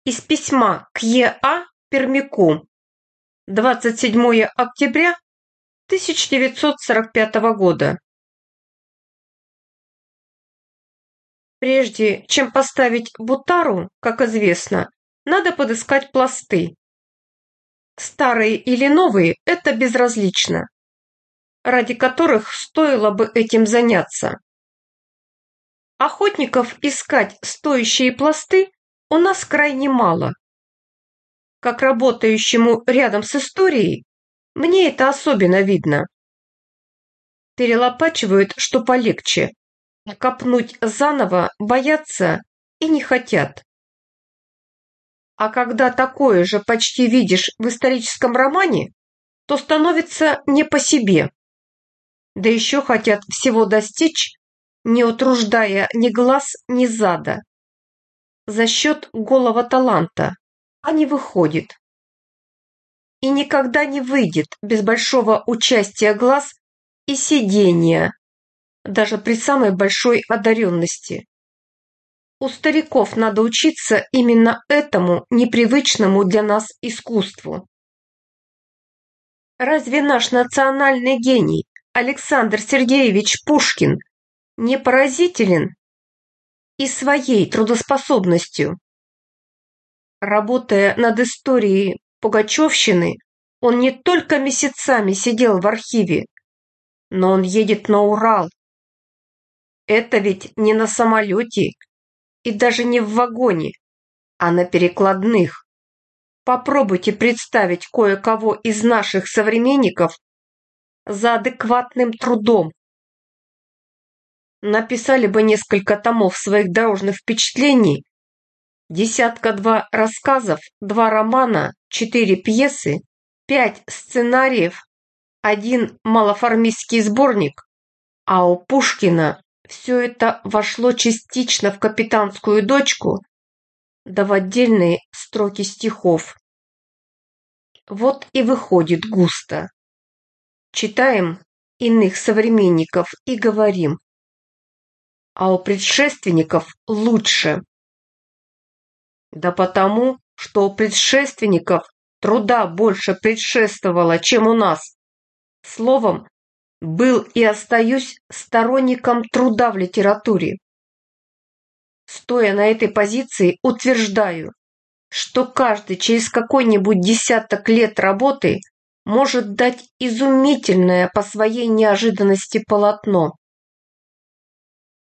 Из письма к Е.А. Пермяку. 27 октября 1945 года. Прежде чем поставить бутару, как известно, надо подыскать пласты. Старые или новые – это безразлично, ради которых стоило бы этим заняться. Охотников искать стоящие пласты у нас крайне мало. Как работающему рядом с историей, мне это особенно видно. Перелопачивают, что полегче. Копнуть заново боятся и не хотят. А когда такое же почти видишь в историческом романе, то становится не по себе. Да еще хотят всего достичь, не утруждая ни глаз, ни зада. За счет голого таланта, а не выходит. И никогда не выйдет без большого участия глаз и сидения, даже при самой большой одаренности. У стариков надо учиться именно этому непривычному для нас искусству. Разве наш национальный гений Александр Сергеевич Пушкин не поразителен и своей трудоспособностью? Работая над историей Пугачевщины, он не только месяцами сидел в архиве, но он едет на Урал. Это ведь не на самолете и даже не в вагоне, а на перекладных. Попробуйте представить кое-кого из наших современников за адекватным трудом. Написали бы несколько томов своих дорожных впечатлений, 10-2 рассказов, 2 романа, 4 пьесы, 5 сценариев, 1 малоформистский сборник, а у Пушкина все это вошло частично в «Капитанскую дочку», да в отдельные строки стихов. Вот и выходит густо. Читаем иных современников и говорим, а у предшественников лучше. Да потому, что у предшественников труда больше предшествовало, чем у нас. Словом, был и остаюсь сторонником труда в литературе. Стоя на этой позиции, утверждаю, что каждый через какой-нибудь десяток лет работы может дать изумительное по своей неожиданности полотно.